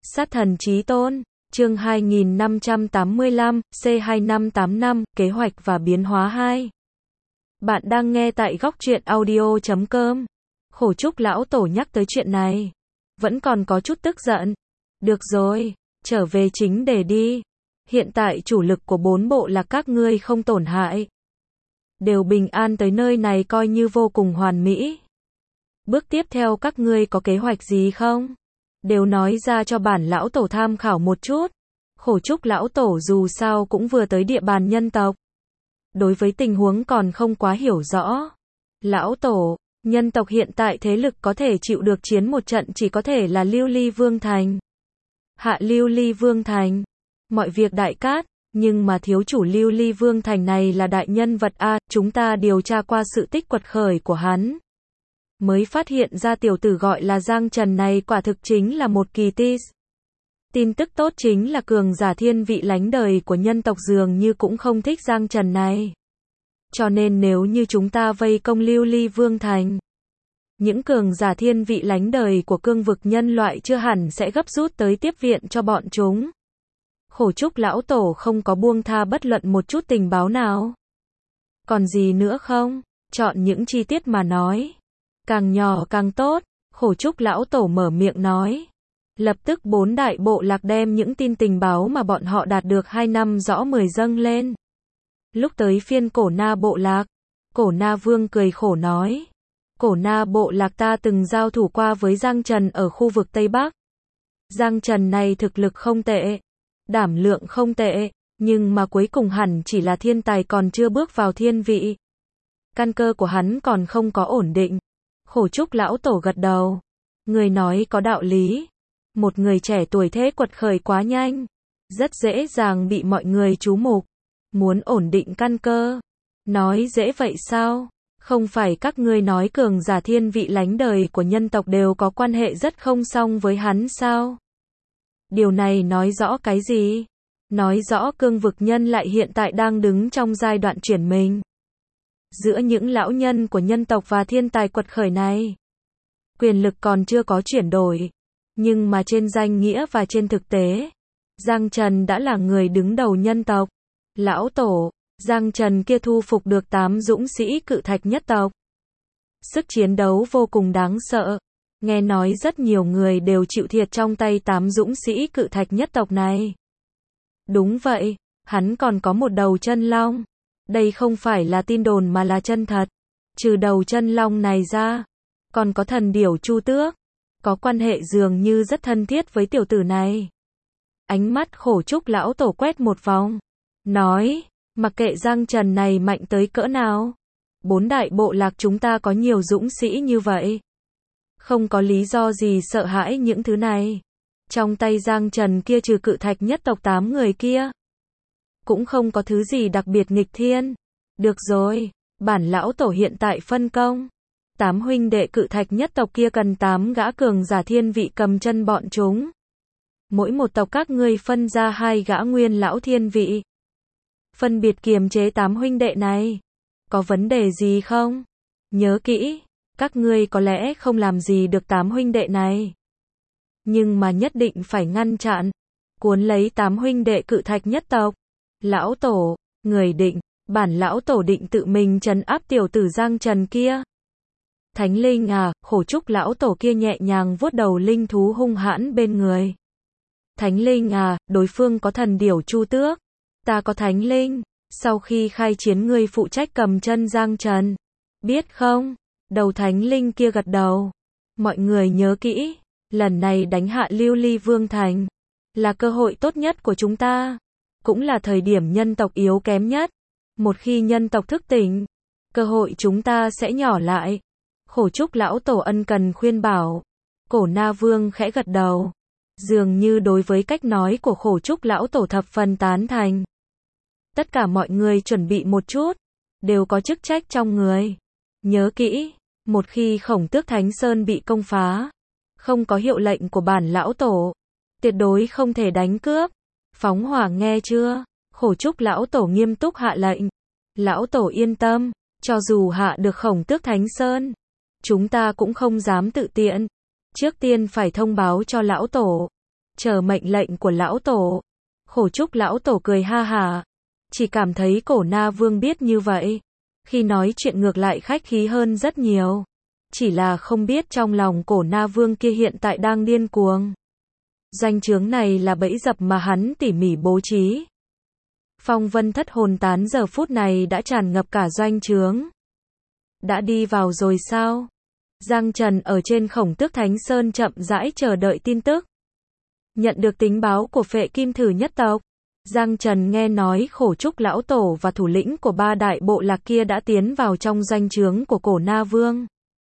Sát thần chí tôn, chương 2585, C2585, kế hoạch và biến hóa 2. Bạn đang nghe tại góc truyện audio.com. Khổ Trúc lão tổ nhắc tới chuyện này, vẫn còn có chút tức giận. Được rồi, trở về chính đề đi. Hiện tại chủ lực của 4 bộ là các ngươi không tổn hại, đều bình an tới nơi này coi như vô cùng hoàn mỹ. Bước tiếp theo các ngươi có kế hoạch gì không? Đều nói ra cho bản lão tổ tham khảo một chút. Khổ Trúc lão tổ dù sao cũng vừa tới địa bàn nhân tộc, đối với tình huống còn không quá hiểu rõ. Lão tổ, nhân tộc hiện tại thế lực có thể chịu được chiến một trận chỉ có thể là Lưu Ly Vương Thành. Hạ Lưu Ly Vương Thành, mọi việc đại cát, nhưng mà thiếu chủ Lưu Ly Vương Thành này là đại nhân vật a, chúng ta điều tra qua sự tích quật khởi của hắn, mới phát hiện ra tiểu tử gọi là Giang Trần này quả thực chính là một kỳ tích. Tin tức tốt chính là cường giả thiên vị lánh đời của nhân tộc dường như cũng không thích Giang Trần này. Cho nên nếu như chúng ta vây công Lưu Ly Vương Thành, những cường giả thiên vị lánh đời của cương vực nhân loại chưa hẳn sẽ gấp rút tới tiếp viện cho bọn chúng. Khổ Trúc lão tổ không có buông tha bất luận một chút tình báo nào. Còn gì nữa không? Chọn những chi tiết mà nói. Càng nhỏ càng tốt, Khổ Trúc lão tổ mở miệng nói. Lập tức 4 đại bộ lạc đem những tin tình báo mà bọn họ đạt được 2 năm rõ 10 dâng lên. Lúc tới phiên Cổ Na bộ lạc, Cổ Na Vương cười khổ nói. Cổ Na bộ lạc ta từng giao thủ qua với Giang Trần ở khu vực Tây Bắc. Giang Trần này thực lực không tệ, đảm lượng không tệ, nhưng mà cuối cùng hẳn chỉ là thiên tài còn chưa bước vào thiên vị. Căn cơ của hắn còn không có ổn định. Khổ Trúc lão tổ gật đầu. Người nói có đạo lý. Một người trẻ tuổi thế quật khởi quá nhanh, rất dễ dàng bị mọi người chú mục. Muốn ổn định căn cơ, nói dễ vậy sao? Không phải các ngươi nói cường giả thiên vị lánh đời của nhân tộc đều có quan hệ rất không song với hắn sao? Điều này nói rõ cái gì? Nói rõ cương vực nhân lại hiện tại đang đứng trong giai đoạn chuyển mình. Giữa những lão nhân của nhân tộc và thiên tài quật khởi này, quyền lực còn chưa có chuyển đổi. Nhưng mà trên danh nghĩa và trên thực tế, Giang Trần đã là người đứng đầu nhân tộc. Lão tổ, Giang Trần kia thu phục được 8 dũng sĩ cự thạch nhất tộc. Sức chiến đấu vô cùng đáng sợ. Nghe nói rất nhiều người đều chịu thiệt trong tay 8 dũng sĩ cự thạch nhất tộc này. Đúng vậy, hắn còn có một đầu chân long. Đây không phải là tin đồn mà là chân thật. Trừ đầu chân long này ra, còn có thần điểu Chu Tước, có quan hệ dường như rất thân thiết với tiểu tử này. Ánh mắt Khổ Trúc lão tổ quét một vòng, nói, mặc kệ Giang Trần này mạnh tới cỡ nào, 4 đại bộ lạc chúng ta có nhiều dũng sĩ như vậy, không có lý do gì sợ hãi những thứ này. Trong tay Giang Trần kia trừ cự thạch nhất tộc 8 người kia, cũng không có thứ gì đặc biệt nghịch thiên. Được rồi, bản lão tổ hiện tại phân công 8 huynh đệ cự thạch nhất tộc kia cần 8 gã cường giả thiên vị cầm chân bọn chúng. Mỗi một tộc các ngươi phân ra 2 gã nguyên lão thiên vị, phân biệt kiềm chế 8 huynh đệ này. Có vấn đề gì không? Nhớ kỹ, các ngươi có lẽ không làm gì được 8 huynh đệ này, nhưng mà nhất định phải ngăn chặn, cuốn lấy 8 huynh đệ cự thạch nhất tộc. Lão tổ, người định, bản lão tổ định tự mình trấn áp tiểu tử Giang Trần kia. Thánh linh à, Khổ Trúc lão tổ kia nhẹ nhàng vuốt đầu linh thú hung hãn bên người. Thánh linh à, đối phương có thần điểu Chu Tước, ta có thánh linh, sau khi khai chiến ngươi phụ trách cầm chân Giang Trần, biết không? Đầu thánh linh kia gật đầu. Mọi người nhớ kỹ, lần này đánh hạ Lưu Ly Vương Thành, là cơ hội tốt nhất của chúng ta, cũng là thời điểm nhân tộc yếu kém nhất. Một khi nhân tộc thức tỉnh, cơ hội chúng ta sẽ nhỏ lại. Khổ Trúc lão tổ ân cần khuyên bảo. Cổ Na Vương khẽ gật đầu, dường như đối với cách nói của Khổ Trúc lão tổ thập phần tán thành. Tất cả mọi người chuẩn bị một chút, đều có chức trách trong người. Nhớ kỹ, một khi Khổng Tước Thánh Sơn bị công phá, không có hiệu lệnh của bản lão tổ, tuyệt đối không thể đánh cướp, phóng hỏa, nghe chưa? Khổ Trúc lão tổ nghiêm túc hạ lệnh. Lão tổ yên tâm, cho dù hạ được Khổng Tước Thánh Sơn, chúng ta cũng không dám tự tiện. Trước tiên phải thông báo cho lão tổ. chờ mệnh lệnh của lão tổ. Khổ Trúc lão tổ cười ha hả. Chỉ cảm thấy Cổ Na Vương biết như vậy. Khi nói chuyện ngược lại khách khí hơn rất nhiều. Chỉ là không biết trong lòng Cổ Na Vương kia hiện tại đang điên cuồng. Doanh trướng này là bẫy dập mà hắn tỉ mỉ bố trí. Phong vân thất hồn tán giờ phút này đã tràn ngập cả doanh trướng. Đã đi vào rồi sao? Giang Trần ở trên Khổng Tước Thánh Sơn chậm rãi chờ đợi tin tức. Nhận được tình báo của Phệ Kim Thử nhất tộc. Giang Trần nghe nói Khổ Trúc lão tổ và thủ lĩnh của 3 đại bộ lạc kia đã tiến vào trong doanh trướng của Cổ Na Vương.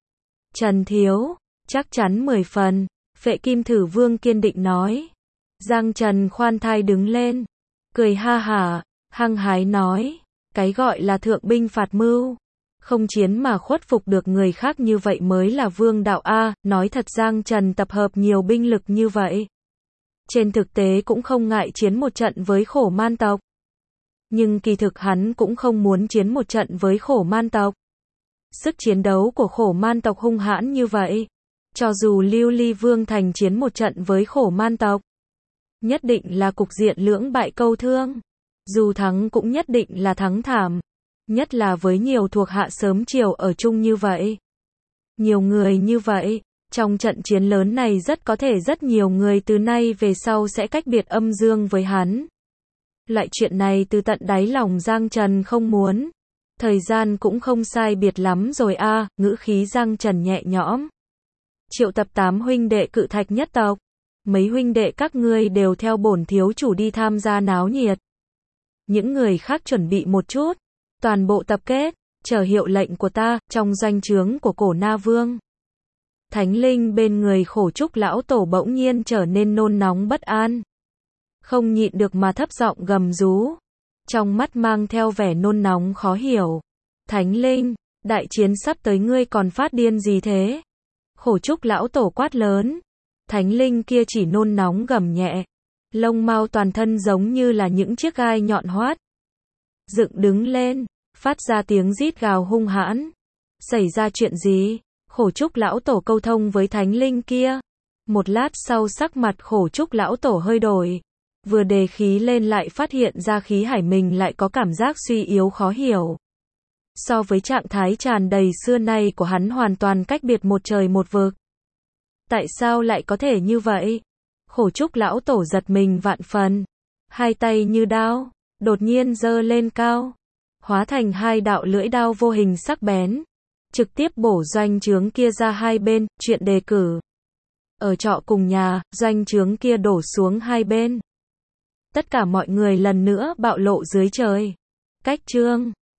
Trần thiếu, chắc chắn 10 phần, Phệ Kim Thử Vương kiên định nói. Giang Trần khoan thai đứng lên, cười ha hả, hăng hái nói, cái gọi là thượng binh phạt mưu, không chiến mà khuất phục được người khác như vậy mới là vương đạo a. Nói thật, Giang Trần tập hợp nhiều binh lực như vậy, trên thực tế cũng không ngại chiến một trận với Khổ Man tộc. Nhưng kỳ thực hắn cũng không muốn chiến một trận với Khổ Man tộc. Sức chiến đấu của Khổ Man tộc hung hãn như vậy, cho dù Lưu Ly Vương thành chiến một trận với Khổ Man tộc, nhất định là cục diện lưỡng bại câu thương. Dù thắng cũng nhất định là thắng thảm. Nhất là với nhiều thuộc hạ sớm chiều ở chung như vậy. Nhiều người như vậy, trong trận chiến lớn này rất có thể rất nhiều người từ nay về sau sẽ cách biệt âm dương với hắn. Loại chuyện này từ tận đáy lòng Giang Trần không muốn. Thời gian cũng không sai biệt lắm rồi a. Ngữ khí Giang Trần nhẹ nhõm. Triệu tập 8 huynh đệ Cự Thạch nhất tộc. Mấy huynh đệ các ngươi đều theo bổn thiếu chủ đi tham gia náo nhiệt. Những người khác chuẩn bị một chút. Toàn bộ tập kết, chờ hiệu lệnh của ta, trong doanh trướng của Cổ Na Vương. Thánh linh bên người Khổ Trúc lão tổ bỗng nhiên trở nên nôn nóng bất an. Không nhịn được mà thấp giọng gầm rú. Trong mắt mang theo vẻ nôn nóng khó hiểu. Thánh linh, đại chiến sắp tới ngươi còn phát điên gì thế? Khổ Trúc lão tổ quát lớn. Thánh linh kia chỉ nôn nóng gầm nhẹ. Lông mao toàn thân giống như là những chiếc gai nhọn hoắt. Dựng đứng lên, phát ra tiếng rít gào hung hãn. Xảy ra chuyện gì? Khổ Trúc lão tổ câu thông với thánh linh kia. Một lát sau sắc mặt Khổ Trúc lão tổ hơi đổi. Vừa đề khí lên lại phát hiện ra khí hải mình lại có cảm giác suy yếu khó hiểu. So với trạng thái tràn đầy xưa nay của hắn hoàn toàn cách biệt một trời một vực. Tại sao lại có thể như vậy? Khổ Trúc lão tổ giật mình vạn phần. Hai tay như đao, đột nhiên giơ lên cao. Hóa thành 2 đạo lưỡi đao vô hình sắc bén. Trực tiếp bổ doanh trướng kia ra hai bên, chuyện đề cử. Ở trọ cùng nhà, doanh trướng kia đổ xuống hai bên. Tất cả mọi người lần nữa bạo lộ dưới trời. Cách chương